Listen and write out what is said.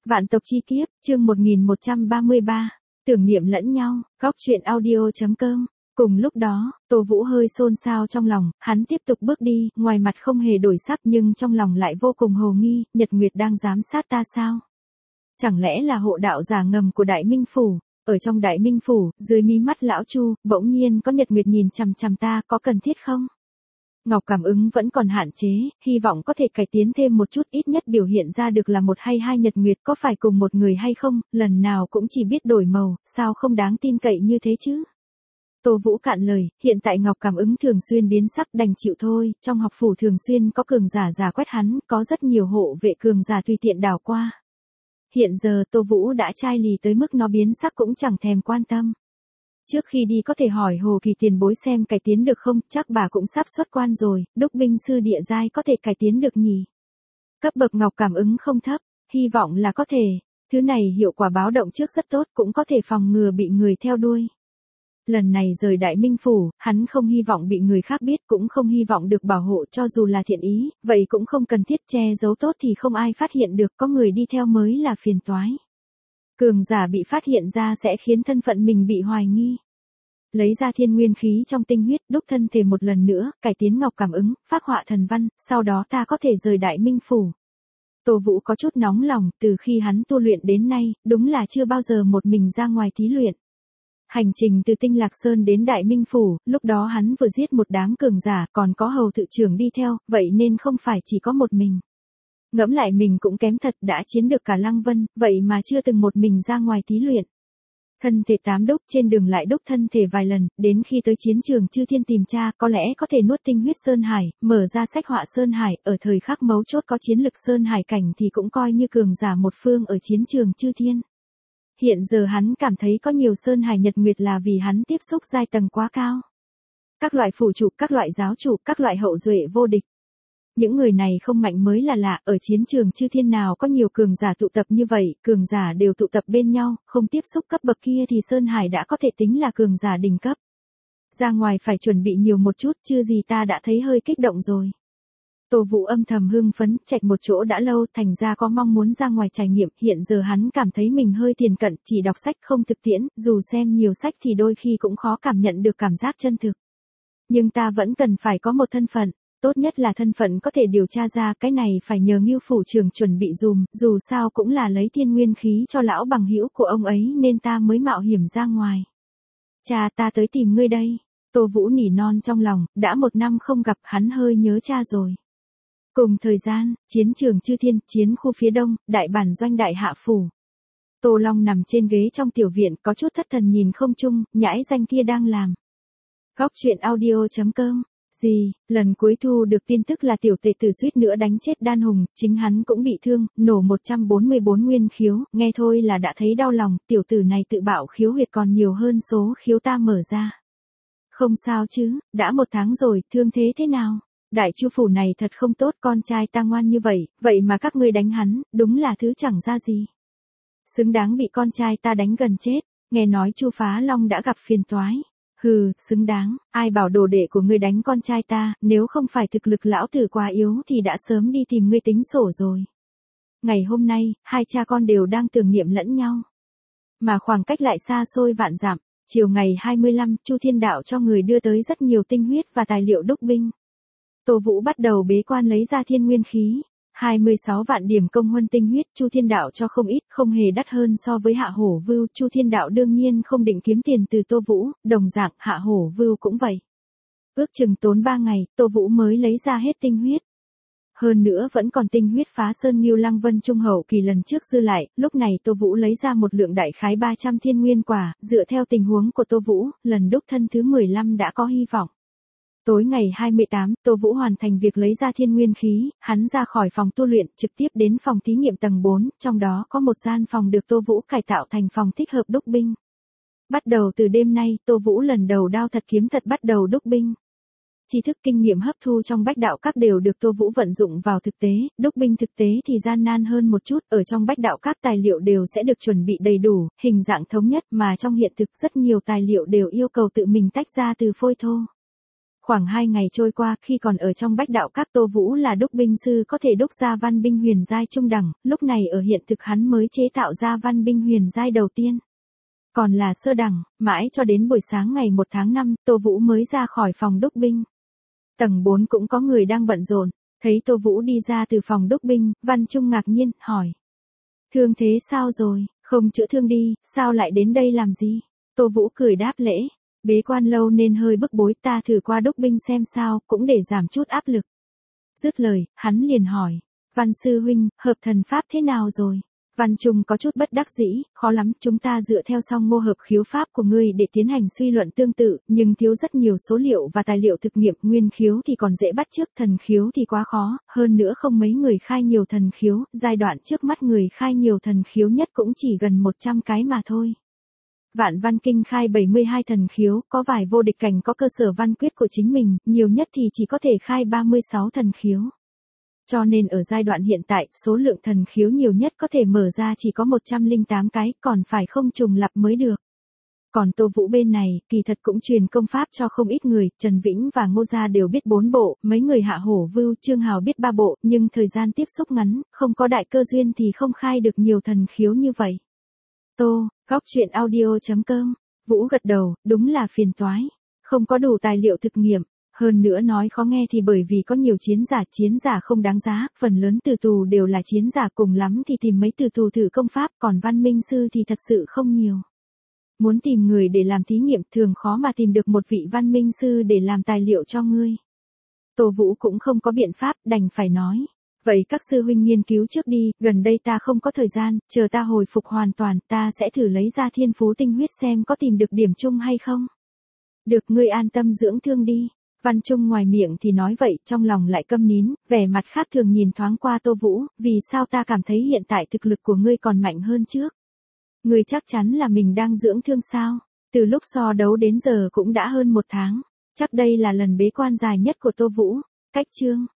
Vạn tộc chi kiếp, chương 1133, tưởng niệm lẫn nhau, góc truyện audio.com. Cùng lúc đó, Tô Vũ hơi xôn xao trong lòng, hắn tiếp tục bước đi, ngoài mặt không hề đổi sắc nhưng trong lòng lại vô cùng hồ nghi, Nhật Nguyệt đang giám sát ta sao? Chẳng lẽ là hộ đạo giả ngầm của Đại Minh Phủ? Ở trong Đại Minh Phủ, dưới mí mắt lão Chu, bỗng nhiên có Nhật Nguyệt nhìn chằm chằm ta, có cần thiết không? Ngọc cảm ứng vẫn còn hạn chế, hy vọng có thể cải tiến thêm một chút, ít nhất biểu hiện ra được là một hay hai Nhật Nguyệt, có phải cùng một người hay không, lần nào cũng chỉ biết đổi màu, sao không đáng tin cậy như thế chứ? Tô Vũ cạn lời, hiện tại Ngọc cảm ứng thường xuyên biến sắc, đành chịu thôi, trong học phủ thường xuyên có cường giả giả quét hắn, có rất nhiều hộ vệ cường giả tùy tiện đảo qua. Hiện giờ Tô Vũ đã chai lì tới mức nó biến sắc cũng chẳng thèm quan tâm. Trước khi đi có thể hỏi Hồ Kỳ tiền bối xem cải tiến được không, chắc bà cũng sắp xuất quan rồi, đúc binh sư địa giai có thể cải tiến được nhỉ? Cấp bậc Ngọc cảm ứng không thấp, hy vọng là có thể. Thứ này hiệu quả báo động trước rất tốt, cũng có thể phòng ngừa bị người theo đuôi. Lần này rời Đại Minh Phủ, hắn không hy vọng bị người khác biết, cũng không hy vọng được bảo hộ cho dù là thiện ý, vậy cũng không cần thiết che giấu tốt thì không ai phát hiện được, có người đi theo mới là phiền toái. Cường giả bị phát hiện ra sẽ khiến thân phận mình bị hoài nghi. Lấy ra thiên nguyên khí trong tinh huyết, đúc thân thể một lần nữa, cải tiến Ngọc cảm ứng, phác họa thần văn, sau đó ta có thể rời Đại Minh Phủ. Tô Vũ có chút nóng lòng, từ khi hắn tu luyện đến nay, đúng là chưa bao giờ một mình ra ngoài thí luyện. Hành trình từ Tinh Lạc Sơn đến Đại Minh Phủ, lúc đó hắn vừa giết một đám cường giả, còn có hầu tự trưởng đi theo, vậy nên không phải chỉ có một mình. Ngẫm lại mình cũng kém thật, đã chiến được cả Lăng Vân, vậy mà chưa từng một mình ra ngoài thí luyện. Thân thể tám đúc, trên đường lại đúc thân thể vài lần, đến khi tới chiến trường Chư Thiên tìm tra, có lẽ có thể nuốt tinh huyết Sơn Hải, mở ra sách họa Sơn Hải, ở thời khắc mấu chốt có chiến lực Sơn Hải cảnh thì cũng coi như cường giả một phương ở chiến trường Chư Thiên. Hiện giờ hắn cảm thấy có nhiều Sơn Hải Nhật Nguyệt là vì hắn tiếp xúc giai tầng quá cao. Các loại phủ chủ, các loại giáo chủ, các loại hậu duệ vô địch. Những người này không mạnh mới là lạ, ở chiến trường Chư Thiên nào có nhiều cường giả tụ tập như vậy, cường giả đều tụ tập bên nhau, không tiếp xúc cấp bậc kia thì Sơn Hải đã có thể tính là cường giả đỉnh cấp. Ra ngoài phải chuẩn bị nhiều một chút, chưa gì ta đã thấy hơi kích động rồi. Tô Vũ âm thầm hưng phấn, chạch một chỗ đã lâu, thành ra có mong muốn ra ngoài trải nghiệm, hiện giờ hắn cảm thấy mình hơi tiền cận, chỉ đọc sách không thực tiễn, dù xem nhiều sách thì đôi khi cũng khó cảm nhận được cảm giác chân thực. Nhưng ta vẫn cần phải có một thân phận, tốt nhất là thân phận có thể điều tra ra, cái này phải nhờ Ngưu phủ trưởng chuẩn bị dùm, dù sao cũng là lấy thiên nguyên khí cho lão bằng hữu của ông ấy nên ta mới mạo hiểm ra ngoài. Cha, ta tới tìm ngươi đây. Tô Vũ nỉ non trong lòng, đã 1 năm không gặp, hắn hơi nhớ cha rồi. Cùng thời gian, chiến trường Chư Thiên, chiến khu phía đông, đại bản doanh Đại Hạ Phủ. Tô Long nằm trên ghế trong tiểu viện, có chút thất thần nhìn không trung, nhãi danh kia đang làm. Góc truyện audio.com. Gì, lần cuối thu được tin tức là tiểu tệ tử suýt nữa đánh chết Đan Hùng, chính hắn cũng bị thương, nổ 144 nguyên khiếu, nghe thôi là đã thấy đau lòng, tiểu tử này tự bạo khiếu huyệt còn nhiều hơn số khiếu ta mở ra. Không sao chứ, đã 1 tháng rồi, thương thế thế nào? Đại Chu phủ này thật không tốt, con trai ta ngoan như vậy, vậy mà các ngươi đánh hắn, đúng là thứ chẳng ra gì. Xứng đáng bị con trai ta đánh gần chết, nghe nói Chu Phá Long đã gặp phiền toái. Hừ, xứng đáng, ai bảo đồ đệ của ngươi đánh con trai ta, nếu không phải thực lực lão tử quá yếu thì đã sớm đi tìm ngươi tính sổ rồi. Ngày hôm nay, hai cha con đều đang tưởng niệm lẫn nhau. Mà khoảng cách lại xa xôi vạn dặm, chiều ngày 25, Chu Thiên Đạo cho người đưa tới rất nhiều tinh huyết và tài liệu đúc binh. Tô Vũ bắt đầu bế quan lấy ra thiên nguyên khí. 26 vạn điểm công huân tinh huyết, Chu Thiên Đạo cho không ít, không hề đắt hơn so với Hạ Hổ Vưu, Chu Thiên Đạo đương nhiên không định kiếm tiền từ Tô Vũ, đồng dạng Hạ Hổ Vưu cũng vậy. Ước chừng tốn 3 ngày, Tô Vũ mới lấy ra hết tinh huyết. Hơn nữa vẫn còn tinh huyết Phá Sơn Ngưu Lăng Vân trung hậu kỳ lần trước dư lại, lúc này Tô Vũ lấy ra một lượng đại khái 300 thiên nguyên quả, dựa theo tình huống của Tô Vũ, lần đúc thân thứ 15 đã có hy vọng. Tối ngày 28, Tô Vũ hoàn thành việc lấy ra thiên nguyên khí, hắn ra khỏi phòng tu luyện, trực tiếp đến phòng thí nghiệm tầng 4, trong đó có một gian phòng được Tô Vũ cải tạo thành phòng thích hợp đúc binh. Bắt đầu từ đêm nay, Tô Vũ lần đầu đao thật kiếm thật bắt đầu đúc binh. Tri thức kinh nghiệm hấp thu trong Bách Đạo Các đều được Tô Vũ vận dụng vào thực tế, đúc binh thực tế thì gian nan hơn một chút, ở trong Bách Đạo Các tài liệu đều sẽ được chuẩn bị đầy đủ, hình dạng thống nhất mà trong hiện thực rất nhiều tài liệu đều yêu cầu tự mình tách ra từ phôi thô. Khoảng 2 ngày trôi qua, khi còn ở trong Bách Đạo Các, Tô Vũ là đúc binh sư có thể đúc ra văn binh huyền giai trung đẳng, lúc này ở hiện thực hắn mới chế tạo ra văn binh huyền giai đầu tiên. Còn là sơ đẳng, mãi cho đến buổi sáng ngày 1 tháng 5, Tô Vũ mới ra khỏi phòng đúc binh. Tầng 4 cũng có người đang bận rộn, thấy Tô Vũ đi ra từ phòng đúc binh, Văn Trung ngạc nhiên, hỏi. Thương thế sao rồi, không chữa thương đi, sao lại đến đây làm gì? Tô Vũ cười đáp lễ. Bế quan lâu nên hơi bức bối, ta thử qua đúc binh xem sao, cũng để giảm chút áp lực. Dứt lời, hắn liền hỏi. Văn sư huynh, hợp thần pháp thế nào rồi? Văn Trung có chút bất đắc dĩ, khó lắm, chúng ta dựa theo song mô hợp khiếu pháp của ngươi để tiến hành suy luận tương tự, nhưng thiếu rất nhiều số liệu và tài liệu thực nghiệm, nguyên khiếu thì còn dễ bắt chước, thần khiếu thì quá khó, hơn nữa không mấy người khai nhiều thần khiếu, giai đoạn trước mắt người khai nhiều thần khiếu nhất cũng chỉ gần 100 cái mà thôi. Vạn Văn Kinh khai 72 thần khiếu, có vài vô địch cảnh có cơ sở văn quyết của chính mình, nhiều nhất thì chỉ có thể khai 36 thần khiếu. Cho nên ở giai đoạn hiện tại, số lượng thần khiếu nhiều nhất có thể mở ra chỉ có 108 cái, còn phải không trùng lặp mới được. Còn Tô Vũ bên này, kỳ thật cũng truyền công pháp cho không ít người, Trần Vĩnh và Ngô Gia đều biết 4 bộ, mấy người Hạ Hổ Vưu, Trương Hào biết 3 bộ, nhưng thời gian tiếp xúc ngắn, không có đại cơ duyên thì không khai được nhiều thần khiếu như vậy. Góc truyện audio.com, Vũ gật đầu, đúng là phiền toái, không có đủ tài liệu thực nghiệm. Hơn nữa nói khó nghe thì bởi vì có nhiều chiến giả không đáng giá, phần lớn từ tù đều là chiến giả, cùng lắm thì tìm mấy từ tù thử công pháp, còn văn minh sư thì thật sự không nhiều. Muốn tìm người để làm thí nghiệm thường khó mà tìm được một vị văn minh sư để làm tài liệu cho ngươi. Tô Vũ cũng không có biện pháp, đành phải nói. Vậy các sư huynh nghiên cứu trước đi, gần đây ta không có thời gian, chờ ta hồi phục hoàn toàn, ta sẽ thử lấy ra thiên phú tinh huyết xem có tìm được điểm chung hay không. Được, ngươi an tâm dưỡng thương đi. Văn Trung ngoài miệng thì nói vậy, trong lòng lại câm nín, vẻ mặt khác thường nhìn thoáng qua Tô Vũ, vì sao ta cảm thấy hiện tại thực lực của ngươi còn mạnh hơn trước? Ngươi chắc chắn là mình đang dưỡng thương sao? Từ lúc so đấu đến giờ cũng đã hơn 1 tháng, chắc đây là lần bế quan dài nhất của Tô Vũ. Cách chương